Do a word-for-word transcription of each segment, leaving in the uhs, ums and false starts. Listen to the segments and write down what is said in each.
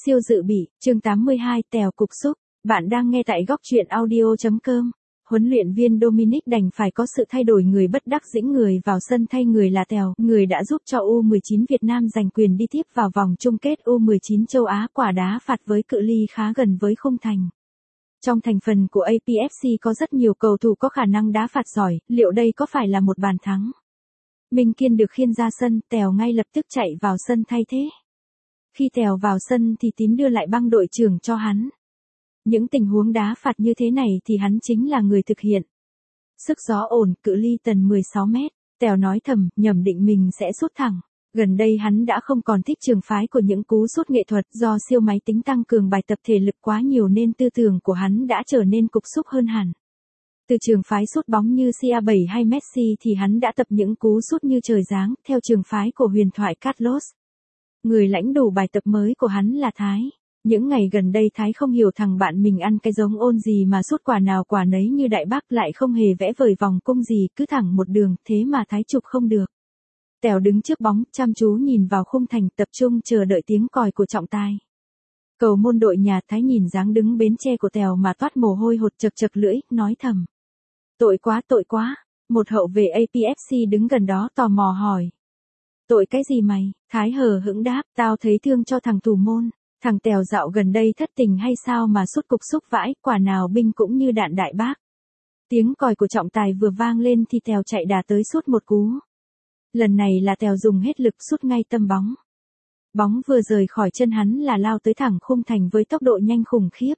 Siêu dự bị, chương tám mươi hai, Tèo cục súc. Bạn đang nghe tại góc truyện audio chấm com. Huấn luyện viên Dominic đành phải có sự thay đổi, người bất đắc dĩ người vào sân thay người là Tèo, người đã giúp cho U mười chín Việt Nam giành quyền đi tiếp vào vòng chung kết U mười chín châu Á, quả đá phạt với cự ly khá gần với khung thành. Trong thành phần của a pê ép xê có rất nhiều cầu thủ có khả năng đá phạt giỏi, liệu đây có phải là một bàn thắng? Minh Kiên được khiêng ra sân, Tèo ngay lập tức chạy vào sân thay thế. Khi Tèo vào sân thì Tín đưa lại băng đội trưởng cho hắn. Những tình huống đá phạt như thế này thì hắn chính là người thực hiện. Sức gió ổn, cự ly tầm mười sáu mét, Tèo nói thầm, nhầm định mình sẽ sút thẳng. Gần đây hắn đã không còn thích trường phái của những cú sút nghệ thuật, do siêu máy tính tăng cường bài tập thể lực quá nhiều nên tư tưởng của hắn đã trở nên cục súc hơn hẳn. Từ trường phái sút bóng như xê a bảy hay Messi thì hắn đã tập những cú sút như trời giáng, theo trường phái của huyền thoại Carlos. Người lãnh đủ bài tập mới của hắn là Thái. Những ngày gần đây Thái không hiểu thằng bạn mình ăn cái giống ôn gì mà sút quả nào quả nấy như đại bác, lại không hề vẽ vời vòng cung gì, cứ thẳng một đường, thế mà Thái chụp không được. Tèo đứng trước bóng, chăm chú nhìn vào khung thành, tập trung chờ đợi tiếng còi của trọng tài. Cầu môn đội nhà, Thái nhìn dáng đứng bến tre của Tèo mà toát mồ hôi hột, chật chật lưỡi, nói thầm. Tội quá, tội quá. Một hậu vệ a pê ép xê đứng gần đó tò mò hỏi. Tội cái gì mày? Thái hờ hững đáp, tao thấy thương cho thằng thủ môn. Thằng Tèo dạo gần đây thất tình hay sao mà sút cục súc vãi, quả nào binh cũng như đạn đại bác. Tiếng còi của trọng tài vừa vang lên thì Tèo chạy đà tới sút một cú. Lần này là Tèo dùng hết lực sút ngay tâm bóng. Bóng vừa rời khỏi chân hắn là lao tới thẳng khung thành với tốc độ nhanh khủng khiếp.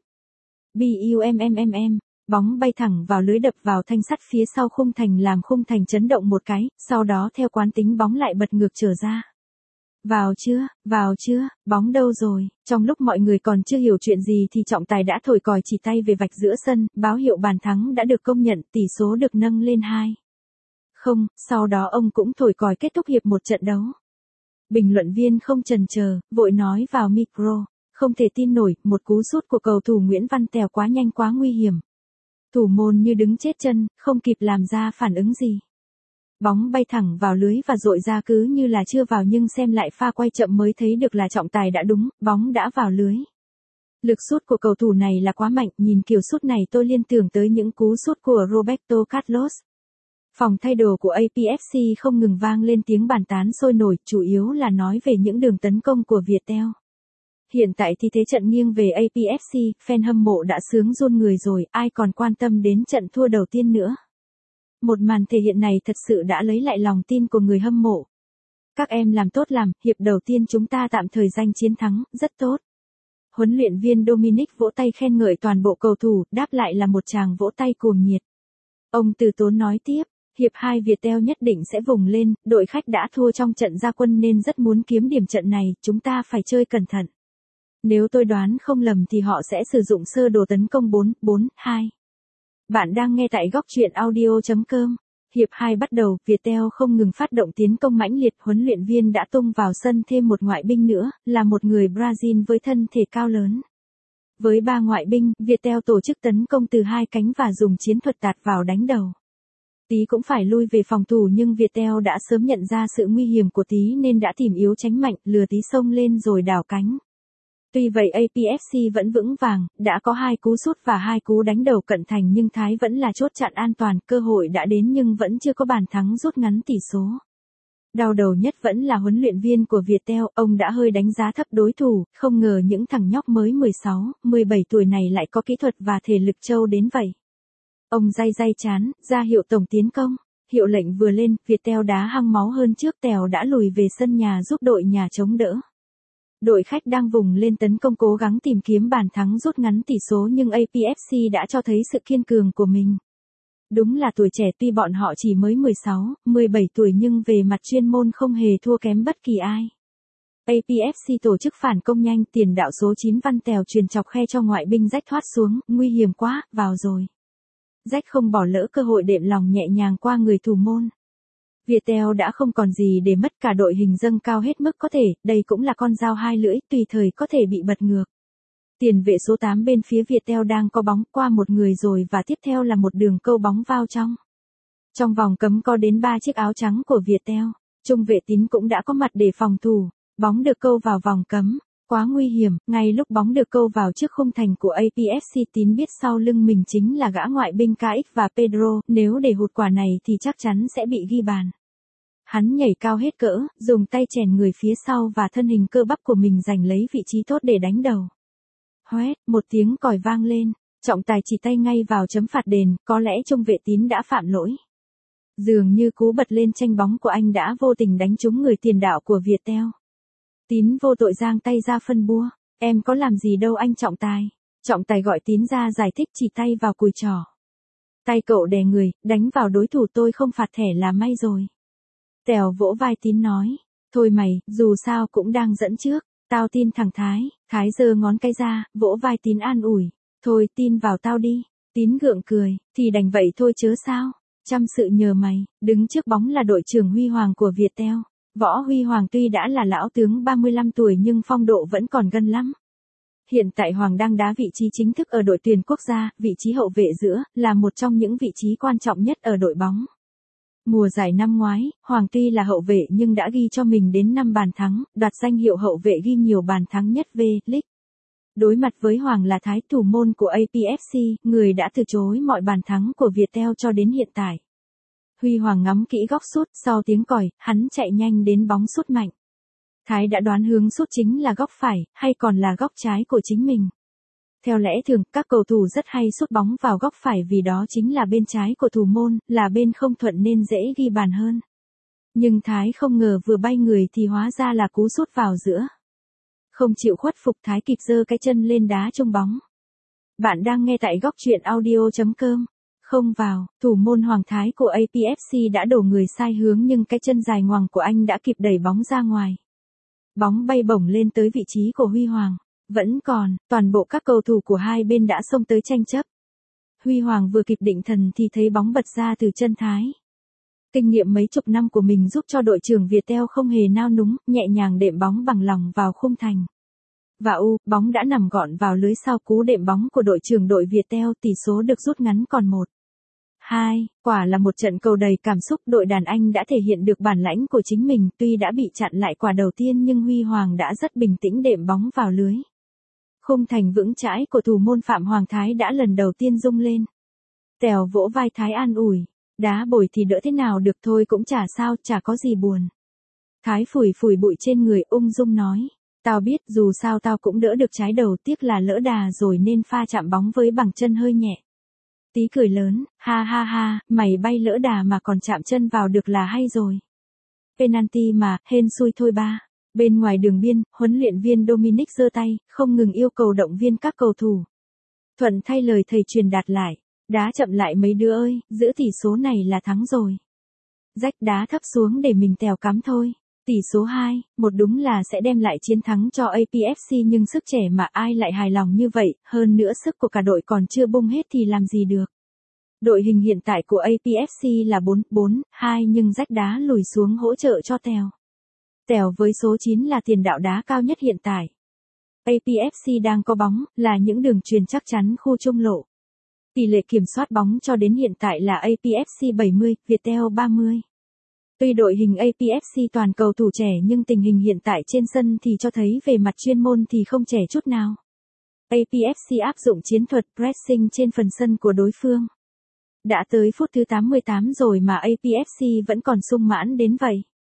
Bùm, bóng bay thẳng vào lưới, đập vào thanh sắt phía sau khung thành làm khung thành chấn động một cái, sau đó theo quán tính bóng lại bật ngược trở ra. Vào chưa, vào chưa, bóng đâu rồi? Trong lúc mọi người còn chưa hiểu chuyện gì thì trọng tài đã thổi còi chỉ tay về vạch giữa sân, báo hiệu bàn thắng đã được công nhận, tỷ số được nâng lên hai không, sau đó ông cũng thổi còi kết thúc hiệp một trận đấu. Bình luận viên không chần chờ, vội nói vào micro, không thể tin nổi, một cú sút của cầu thủ Nguyễn Văn Tèo quá nhanh quá nguy hiểm. Thủ môn như đứng chết chân, không kịp làm ra phản ứng gì. Bóng bay thẳng vào lưới và dội ra cứ như là chưa vào, nhưng xem lại pha quay chậm mới thấy được là trọng tài đã đúng, bóng đã vào lưới. Lực sút của cầu thủ này là quá mạnh, nhìn kiểu sút này tôi liên tưởng tới những cú sút của Roberto Carlos. Phòng thay đồ của a pê ép xê không ngừng vang lên tiếng bàn tán sôi nổi, chủ yếu là nói về những đường tấn công của Viettel. Hiện tại thì thế trận nghiêng về a pê ép xê, fan hâm mộ đã sướng run người rồi, ai còn quan tâm đến trận thua đầu tiên nữa. Một màn thể hiện này thật sự đã lấy lại lòng tin của người hâm mộ. Các em làm tốt làm, hiệp đầu tiên chúng ta tạm thời giành chiến thắng, rất tốt. Huấn luyện viên Dominic vỗ tay khen ngợi toàn bộ cầu thủ, đáp lại là một tràng vỗ tay cuồng nhiệt. Ông từ tốn nói tiếp, hiệp hai Viettel nhất định sẽ vùng lên, đội khách đã thua trong trận ra quân nên rất muốn kiếm điểm trận này, chúng ta phải chơi cẩn thận. Nếu tôi đoán không lầm thì họ sẽ sử dụng sơ đồ tấn công bốn bốn hai. Bạn đang nghe tại góc truyện audio chấm com. Hiệp hai bắt đầu, Viettel không ngừng phát động tiến công mãnh liệt, huấn luyện viên đã tung vào sân thêm một ngoại binh nữa, là một người Brazil với thân thể cao lớn. Với ba ngoại binh, Viettel tổ chức tấn công từ hai cánh và dùng chiến thuật tạt vào đánh đầu. Tí cũng phải lui về phòng thủ nhưng Viettel đã sớm nhận ra sự nguy hiểm của Tí nên đã tìm yếu tránh mạnh, lừa Tí xông lên rồi đảo cánh. Tuy vậy a pê ép xê vẫn vững vàng, đã có hai cú sút và hai cú đánh đầu cận thành nhưng Thái vẫn là chốt chặn an toàn, cơ hội đã đến nhưng vẫn chưa có bàn thắng rút ngắn tỷ số. Đau đầu nhất vẫn là huấn luyện viên của Viettel, ông đã hơi đánh giá thấp đối thủ, không ngờ những thằng nhóc mới mười sáu, mười bảy tuổi này lại có kỹ thuật và thể lực trâu đến vậy. Ông day day chán, ra hiệu tổng tiến công, hiệu lệnh vừa lên, Viettel đá hăng máu hơn trước, Tèo đã lùi về sân nhà giúp đội nhà chống đỡ. Đội khách đang vùng lên tấn công cố gắng tìm kiếm bàn thắng rút ngắn tỷ số nhưng a pê ép xê đã cho thấy sự kiên cường của mình. Đúng là tuổi trẻ, tuy bọn họ chỉ mới mười sáu, mười bảy tuổi nhưng về mặt chuyên môn không hề thua kém bất kỳ ai. a pê ép xê tổ chức phản công nhanh, tiền đạo số chín Văn Tèo truyền chọc khe cho ngoại binh Rách thoát xuống, nguy hiểm quá, vào rồi. Rách không bỏ lỡ cơ hội, đệm lòng nhẹ nhàng qua người thủ môn. Viettel đã không còn gì để mất, cả đội hình dâng cao hết mức có thể, đây cũng là con dao hai lưỡi, tùy thời có thể bị bật ngược. Tiền vệ số tám bên phía Viettel đang có bóng qua một người rồi và tiếp theo là một đường câu bóng vào trong. Trong vòng cấm có đến ba chiếc áo trắng của Viettel, trung vệ Tín cũng đã có mặt để phòng thủ, bóng được câu vào vòng cấm. Quá nguy hiểm, ngay lúc bóng được câu vào trước khung thành của a pê ép xê Tín biết sau lưng mình chính là gã ngoại binh ca ích và Pedro, nếu để hụt quả này thì chắc chắn sẽ bị ghi bàn. Hắn nhảy cao hết cỡ, dùng tay chèn người phía sau và thân hình cơ bắp của mình giành lấy vị trí tốt để đánh đầu. Hoét, một tiếng còi vang lên, trọng tài chỉ tay ngay vào chấm phạt đền, có lẽ trung vệ Tín đã phạm lỗi. Dường như cú bật lên tranh bóng của anh đã vô tình đánh trúng người tiền đạo của Viettel. Tín vô tội giang tay ra phân bua, em có làm gì đâu anh trọng tài. Trọng tài gọi Tín ra giải thích chỉ tay vào cùi trỏ. Tay cậu đè người, đánh vào đối thủ tôi không phạt thẻ là may rồi. Tèo vỗ vai Tín nói, thôi mày, dù sao cũng đang dẫn trước, tao tin thằng Thái. Thái giơ ngón cái ra, vỗ vai Tín an ủi, thôi tin vào tao đi. Tín gượng cười, thì đành vậy thôi chớ sao, chăm sự nhờ mày. Đứng trước bóng là đội trưởng Huy Hoàng của Viettel. Võ Huy Hoàng tuy đã là lão tướng ba mươi lăm tuổi nhưng phong độ vẫn còn gân lắm. Hiện tại Hoàng đang đá vị trí chính thức ở đội tuyển quốc gia, vị trí hậu vệ giữa, là một trong những vị trí quan trọng nhất ở đội bóng. Mùa giải năm ngoái, Hoàng tuy là hậu vệ nhưng đã ghi cho mình đến năm bàn thắng, đoạt danh hiệu hậu vệ ghi nhiều bàn thắng nhất V-League. Đối mặt với Hoàng là Thái thủ môn của a pê ép xê, người đã từ chối mọi bàn thắng của Viettel cho đến hiện tại. Huy Hoàng ngắm kỹ góc sút, sau tiếng còi, hắn chạy nhanh đến bóng sút mạnh. Thái đã đoán hướng sút chính là góc phải, hay còn là góc trái của chính mình. Theo lẽ thường, các cầu thủ rất hay sút bóng vào góc phải vì đó chính là bên trái của thủ môn, là bên không thuận nên dễ ghi bàn hơn. Nhưng Thái không ngờ vừa bay người thì hóa ra là cú sút vào giữa. Không chịu khuất phục, Thái kịp giơ cái chân lên đá trông bóng. Bạn đang nghe tại góc truyện audio chấm com. Không vào, thủ môn Hoàng Thái của a pê ép xê đã đổ người sai hướng nhưng cái chân dài ngoằng của anh đã kịp đẩy bóng ra ngoài. Bóng bay bổng lên tới vị trí của Huy Hoàng. Vẫn còn, toàn bộ các cầu thủ của hai bên đã xông tới tranh chấp. Huy Hoàng vừa kịp định thần thì thấy bóng bật ra từ chân Thái. Kinh nghiệm mấy chục năm của mình giúp cho đội trưởng Viettel không hề nao núng, nhẹ nhàng đệm bóng bằng lòng vào khung thành. Và u, bóng đã nằm gọn vào lưới sau cú đệm bóng của đội trưởng đội Viettel, tỷ số được rút ngắn còn một hai, quả là một trận cầu đầy cảm xúc, đội đàn anh đã thể hiện được bản lãnh của chính mình, tuy đã bị chặn lại quả đầu tiên nhưng Huy Hoàng đã rất bình tĩnh đệm bóng vào lưới. Khung thành vững chãi của thủ môn Phạm Hoàng Thái đã lần đầu tiên rung lên. Tèo vỗ vai Thái an ủi, đá bồi thì đỡ thế nào được thôi cũng chả sao, chả có gì buồn. Thái phủi phủi bụi trên người ung dung nói, tao biết dù sao tao cũng đỡ được trái đầu, tiếc là lỡ đà rồi nên pha chạm bóng với bằng chân hơi nhẹ. Tí cười lớn, ha ha ha, mày bay lỡ đà mà còn chạm chân vào được là hay rồi. Penalty mà, hên xui thôi ba. Bên ngoài đường biên, huấn luyện viên Dominic giơ tay, không ngừng yêu cầu động viên các cầu thủ. Thuận thay lời thầy truyền đạt lại, đá chậm lại mấy đứa ơi, giữ tỷ số này là thắng rồi. Rách đá thấp xuống để mình tèo cắm thôi. Tỷ số hai, một đúng là sẽ đem lại chiến thắng cho a pê ép xê nhưng sức trẻ mà ai lại hài lòng như vậy, hơn nữa sức của cả đội còn chưa bung hết thì làm gì được. Đội hình hiện tại của a pê ép xê là bốn bốn hai nhưng rách đá lùi xuống hỗ trợ cho Tèo. Tèo với số chín là tiền đạo đá cao nhất hiện tại. a pê ép xê đang có bóng, là những đường truyền chắc chắn khu trung lộ. Tỷ lệ kiểm soát bóng cho đến hiện tại là a pê ép xê bảy mươi, Viettel ba mươi. Tuy đội hình a pê ép xê toàn cầu thủ trẻ nhưng tình hình hiện tại trên sân thì cho thấy về mặt chuyên môn thì không trẻ chút nào. a pê ép xê áp dụng chiến thuật pressing trên phần sân của đối phương. Đã tới phút thứ tám mươi tám rồi mà a pê ép xê vẫn còn sung mãn đến vậy.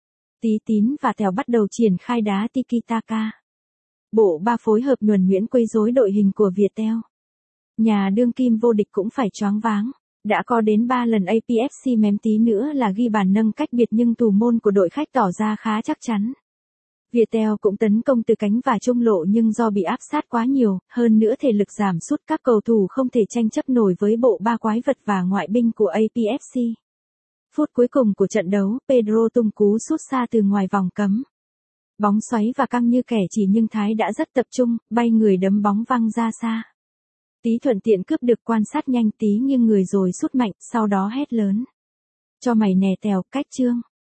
Tí Tín và Tèo bắt đầu triển khai đá tiki-taka. Bộ ba phối hợp nhuần nhuyễn quấy rối đội hình của Viettel. Nhà đương kim vô địch cũng phải choáng váng. Đã có đến ba lần a pê ép xê mém tí nữa là ghi bàn nâng cách biệt nhưng thủ môn của đội khách tỏ ra khá chắc chắn. Viettel cũng tấn công từ cánh và trung lộ nhưng do bị áp sát quá nhiều, hơn nữa thể lực giảm sút các cầu thủ không thể tranh chấp nổi với bộ ba quái vật và ngoại binh của a pê ép xê. Phút cuối cùng của trận đấu, Pedro tung cú sút xa từ ngoài vòng cấm. Bóng xoáy và căng như kẻ chỉ nhưng Thái đã rất tập trung, bay người đấm bóng văng ra xa. Tí thuận tiện cướp được, quan sát nhanh Tí nghiêng người rồi sút mạnh, sau đó hét lớn. Cho mày nè Tèo, cách chương.